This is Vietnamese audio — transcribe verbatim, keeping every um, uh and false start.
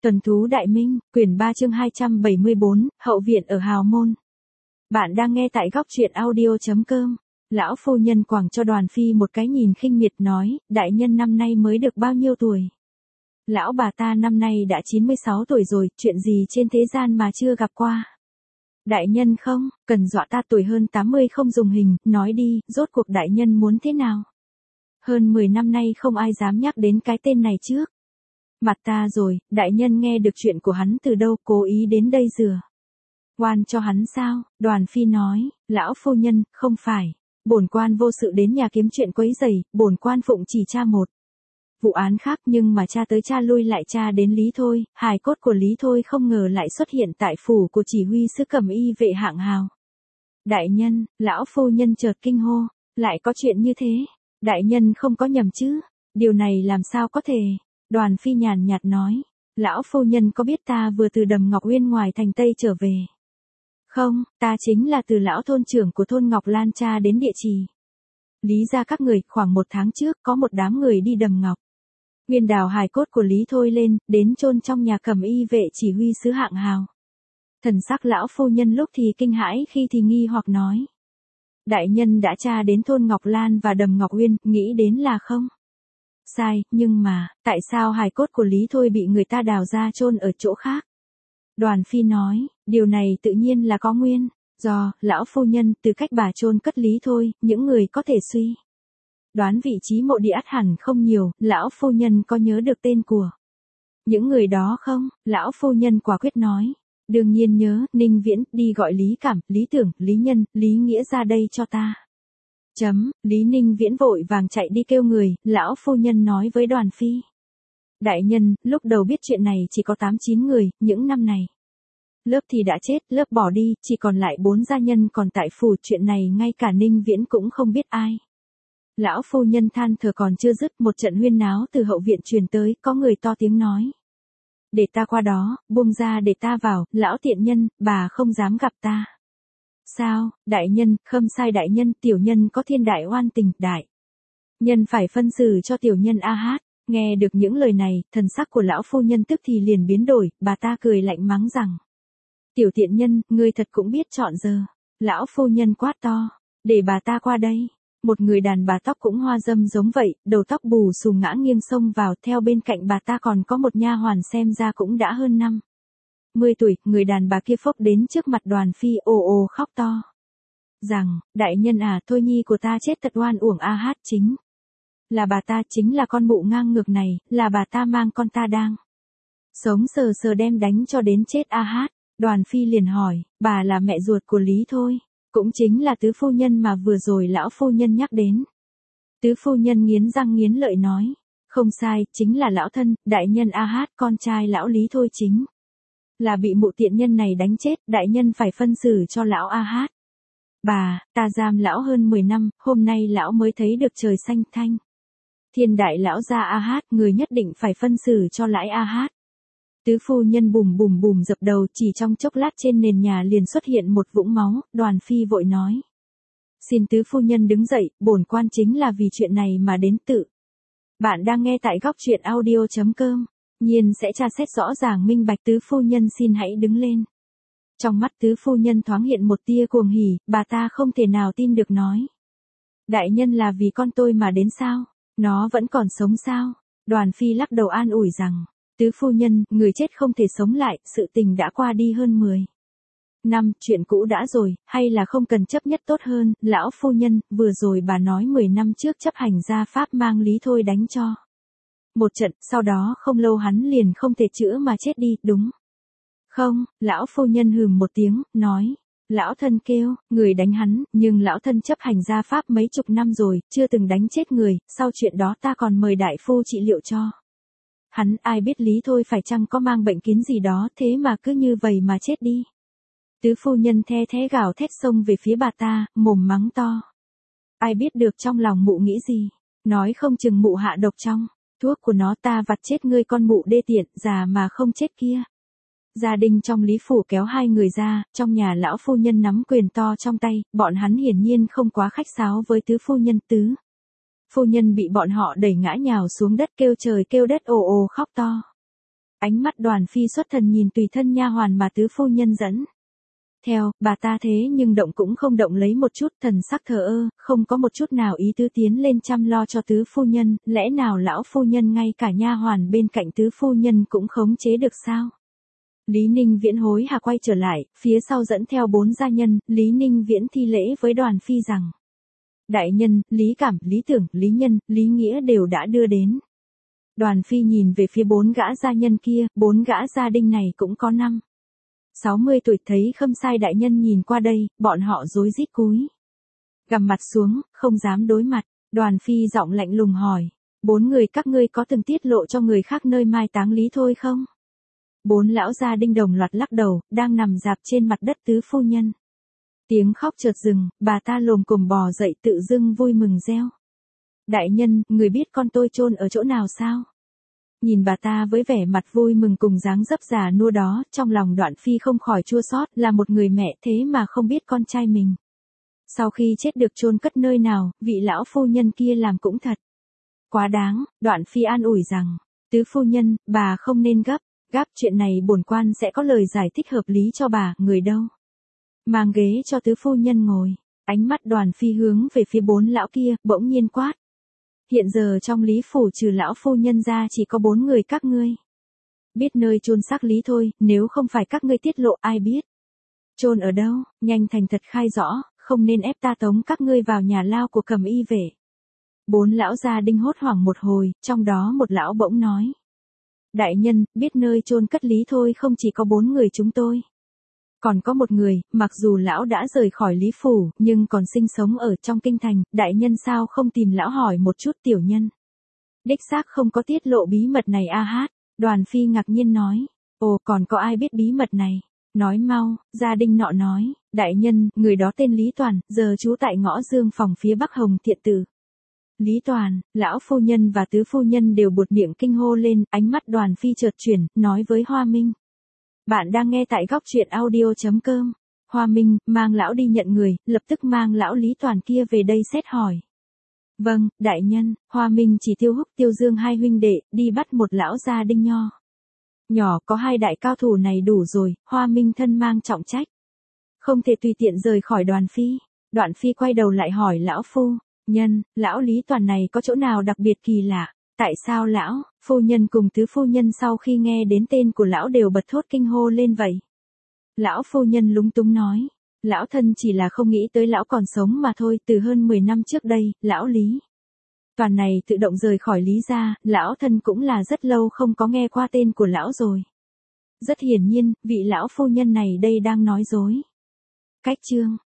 Tuần thú Đại Minh, quyển ba chương hai trăm bảy mươi bốn, hậu viện ở Hào Môn. Bạn đang nghe tại góc truyện audio.com. Lão phu nhân quẳng cho Đoàn Phi một cái nhìn khinh miệt nói, đại nhân năm nay mới được bao nhiêu tuổi? Lão bà ta năm nay đã chín mươi sáu tuổi rồi, chuyện gì trên thế gian mà chưa gặp qua? Đại nhân không, cần dọa ta tuổi hơn tám mươi không dùng hình, nói đi, rốt cuộc đại nhân muốn thế nào? Hơn mười năm nay không ai dám nhắc đến cái tên này trước. Mặt ta rồi, đại nhân nghe được chuyện của hắn từ đâu, cố ý đến đây rửa oan cho hắn sao? Đoàn Phi nói, lão phu nhân, không phải, bổn quan vô sự đến nhà kiếm chuyện quấy rầy, bổn quan phụng chỉ tra một vụ án khác, nhưng mà tra tới tra lui lại tra đến Lý Thôi, hài cốt của Lý Thôi không ngờ lại xuất hiện tại phủ của chỉ huy sứ Cẩm Y vệ hạng hào. Đại nhân, lão phu nhân chợt kinh hô, lại có chuyện như thế, đại nhân không có nhầm chứ? Điều này làm sao có thể? Đoàn Phi nhàn nhạt nói, lão phu nhân có biết ta vừa từ Đầm Ngọc Uyên ngoài thành Tây trở về? Không, ta chính là từ lão thôn trưởng của thôn Ngọc Lan tra đến địa chỉ Lý gia các người. Khoảng một tháng trước có một đám người đi Đầm Ngọc Uyên đào hài cốt của Lý Thôi lên, đến chôn trong nhà Cẩm Y vệ chỉ huy sứ hạng hào. Thần sắc lão phu nhân lúc thì kinh hãi khi thì nghi hoặc nói, đại nhân đã tra đến thôn Ngọc Lan và Đầm Ngọc Uyên, nghĩ đến là không sai, nhưng mà, tại sao hài cốt của Lý Thôi bị người ta đào ra chôn ở chỗ khác? Đoàn Phi nói, điều này tự nhiên là có nguyên do, lão phu nhân, từ cách bà chôn cất Lý Thôi, những người có thể suy đoán vị trí mộ địa ắt hẳn không nhiều. Lão phu nhân có nhớ được tên của những người đó không? Lão phu nhân quả quyết nói, đương nhiên nhớ, Ninh Viễn, đi gọi Lý Cảm, Lý Tưởng, Lý Nhân, Lý Nghĩa ra đây cho ta. Chấm, Lý Ninh Viễn vội vàng chạy đi kêu người. Lão phu nhân nói với Đoàn Phi, đại nhân, lúc đầu biết chuyện này chỉ có tám chín người, những năm này lớp thì đã chết, lớp bỏ đi, chỉ còn lại bốn gia nhân còn tại phủ, chuyện này ngay cả Ninh Viễn cũng không biết ai. Lão phu nhân than thở còn chưa dứt, một trận huyên náo từ hậu viện truyền tới, có người to tiếng nói, để ta qua đó, buông ra để ta vào, lão tiện nhân, bà không dám gặp ta. Sao, đại nhân? Khâm sai đại nhân, tiểu nhân có thiên đại oan tình, đại nhân phải phân xử cho tiểu nhân a hát. Nghe được những lời này, thần sắc của lão phu nhân tức thì liền biến đổi, bà ta cười lạnh mắng rằng, tiểu tiện nhân, ngươi thật cũng biết chọn giờ. Lão phu nhân quát to, để bà ta qua đây. Một người đàn bà tóc cũng hoa dâm giống vậy, đầu tóc bù xù ngã nghiêng xông vào, theo bên cạnh bà ta còn có một nha hoàn xem ra cũng đã hơn năm mươi tuổi. Người đàn bà kia phốc đến trước mặt Đoàn Phi, ồ ồ khóc to rằng, đại nhân à, Thôi nhi của ta chết thật oan uổng a hát, chính là bà ta, chính là con mụ ngang ngược này, là bà ta mang con ta đang sống sờ sờ đem đánh cho đến chết a hát. Đoàn Phi liền hỏi, bà là mẹ ruột của Lý Thôi, cũng chính là tứ phu nhân mà vừa rồi lão phu nhân nhắc đến. Tứ phu nhân nghiến răng nghiến lợi nói, không sai, chính là lão thân, đại nhân a hát, con trai lão Lý Thôi chính là bị mụ tiện nhân này đánh chết, đại nhân phải phân xử cho lão a hát. Bà, ta giam lão hơn mười năm, hôm nay lão mới thấy được trời xanh thanh thiên đại lão gia a hát, người nhất định phải phân xử cho lãi a hát. Tứ phu nhân bùm bùm bùm dập đầu, chỉ trong chốc lát trên nền nhà liền xuất hiện một vũng máu. Đoàn Phi vội nói, xin tứ phu nhân đứng dậy, bổn quan chính là vì chuyện này mà đến tự. Bạn đang nghe tại góc truyện audio.com, nhiên sẽ tra xét rõ ràng minh bạch. Tứ phu nhân xin hãy đứng lên. Trong mắt tứ phu nhân thoáng hiện một tia cuồng hỉ, bà ta không thể nào tin được nói, đại nhân là vì con tôi mà đến sao? Nó vẫn còn sống sao? Đoàn Phi lắc đầu an ủi rằng, tứ phu nhân, người chết không thể sống lại, sự tình đã qua đi hơn mười năm, chuyện cũ đã rồi, hay là không cần chấp nhất tốt hơn. Lão phu nhân, vừa rồi bà nói mười năm trước chấp hành gia pháp mang Lý Thôi đánh cho một trận, sau đó không lâu hắn liền không thể chữa mà chết đi, đúng không? Lão phu nhân hừm một tiếng, nói, lão thân kêu, người đánh hắn, nhưng lão thân chấp hành gia pháp mấy chục năm rồi, chưa từng đánh chết người, sau chuyện đó ta còn mời đại phu trị liệu cho hắn, ai biết Lý Thôi phải chăng có mang bệnh kín gì đó, thế mà cứ như vậy mà chết đi. Tứ phu nhân the thế gào thét xông về phía bà ta, mồm mắng to, ai biết được trong lòng mụ nghĩ gì, nói không chừng mụ hạ độc trong thuốc của nó, ta vặt chết ngươi con mụ đê tiện, già mà không chết kia. Gia đình trong Lý phủ kéo hai người ra, trong nhà lão phu nhân nắm quyền to trong tay, bọn hắn hiển nhiên không quá khách sáo với tứ phu nhân. Tứ phu nhân bị bọn họ đẩy ngã nhào xuống đất, kêu trời kêu đất, ồ ồ khóc to. Ánh mắt Đoàn Phi xuất thần nhìn tùy thân nha hoàn mà tứ phu nhân dẫn theo, bà ta thế nhưng động cũng không động lấy một chút, thần sắc thờ ơ, không có một chút nào ý tứ tiến lên chăm lo cho tứ phu nhân, lẽ nào lão phu nhân ngay cả nha hoàn bên cạnh tứ phu nhân cũng khống chế được sao? Lý Ninh Viễn hối hả quay trở lại, phía sau dẫn theo bốn gia nhân, Lý Ninh Viễn thi lễ với Đoàn Phi rằng: đại nhân, Lý Cảm, Lý Tưởng, Lý Nhân, Lý Nghĩa đều đã đưa đến. Đoàn Phi nhìn về phía bốn gã gia nhân kia, bốn gã gia đình này cũng có năm sáu mươi tuổi, thấy Khâm Sai đại nhân nhìn qua đây, bọn họ rối rít cúi gằm mặt xuống, không dám đối mặt. Đoàn Phi giọng lạnh lùng hỏi: bốn người các ngươi có từng tiết lộ cho người khác nơi mai táng Lý Thôi không? Bốn lão gia đinh đồng loạt lắc đầu, đang nằm dạp trên mặt đất tứ phu nhân. Tiếng khóc chợt dừng, bà ta lồm cồm bò dậy tự dưng vui mừng reo: đại nhân, người biết con tôi chôn ở chỗ nào sao? Nhìn bà ta với vẻ mặt vui mừng cùng dáng dấp già nua đó, trong lòng Đoạn Phi không khỏi chua xót, là một người mẹ thế mà không biết con trai mình sau khi chết được chôn cất nơi nào, vị lão phu nhân kia làm cũng thật quá đáng. Đoạn Phi an ủi rằng: tứ phu nhân, bà không nên gấp, gấp chuyện này bổn quan sẽ có lời giải thích hợp lý cho bà. Người đâu? Mang ghế cho tứ phu nhân ngồi. Ánh mắt Đoàn Phi hướng về phía bốn lão kia, bỗng nhiên quát: hiện giờ trong Lý phủ trừ lão phu nhân ra chỉ có bốn người các ngươi biết nơi chôn xác Lý Thôi, nếu không phải các ngươi tiết lộ ai biết chôn ở đâu, nhanh thành thật khai rõ, không nên ép ta tống các ngươi vào nhà lao của Cầm Y vệ. Bốn lão gia đinh hốt hoảng một hồi, trong đó một lão bỗng nói: đại nhân, biết nơi chôn cất Lý Thôi không chỉ có bốn người chúng tôi, còn có một người, mặc dù lão đã rời khỏi Lý phủ, nhưng còn sinh sống ở trong kinh thành, đại nhân sao không tìm lão hỏi một chút? Tiểu nhân đích xác không có tiết lộ bí mật này a hát. Đoàn Phi ngạc nhiên nói: ồ, còn có ai biết bí mật này? Nói mau. Gia đình nọ nói: đại nhân, người đó tên Lý Toàn, giờ trú tại ngõ Dương phòng phía bắc Hồng Thiện Tử. Lý Toàn, lão phu nhân và tứ phu nhân đều buột miệng kinh hô lên. Ánh mắt Đoàn Phi chợt chuyển, nói với Hoa Minh: bạn đang nghe tại góc truyện audio chấm com. Hoa Minh, mang lão đi nhận người, lập tức mang lão Lý Toàn kia về đây xét hỏi. Vâng, đại nhân. Hoa Minh chỉ Tiêu Húc, Tiêu Dương hai huynh đệ, đi bắt một lão gia đinh nho nhỏ, có hai đại cao thủ này đủ rồi. Hoa Minh thân mang trọng trách, không thể tùy tiện rời khỏi Đoàn Phi. Đoạn Phi quay đầu lại hỏi lão phu nhân: lão Lý Toàn này có chỗ nào đặc biệt kỳ lạ? Tại sao lão phu nhân cùng tứ phu nhân sau khi nghe đến tên của lão đều bật thốt kinh hô lên vậy? Lão phu nhân lúng túng nói: lão thân chỉ là không nghĩ tới lão còn sống mà thôi. Từ hơn mười năm trước đây, lão Lý Toàn này tự động rời khỏi Lý gia, lão thân cũng là rất lâu không có nghe qua tên của lão rồi. Rất hiển nhiên, vị lão phu nhân này đây đang nói dối. Cách chương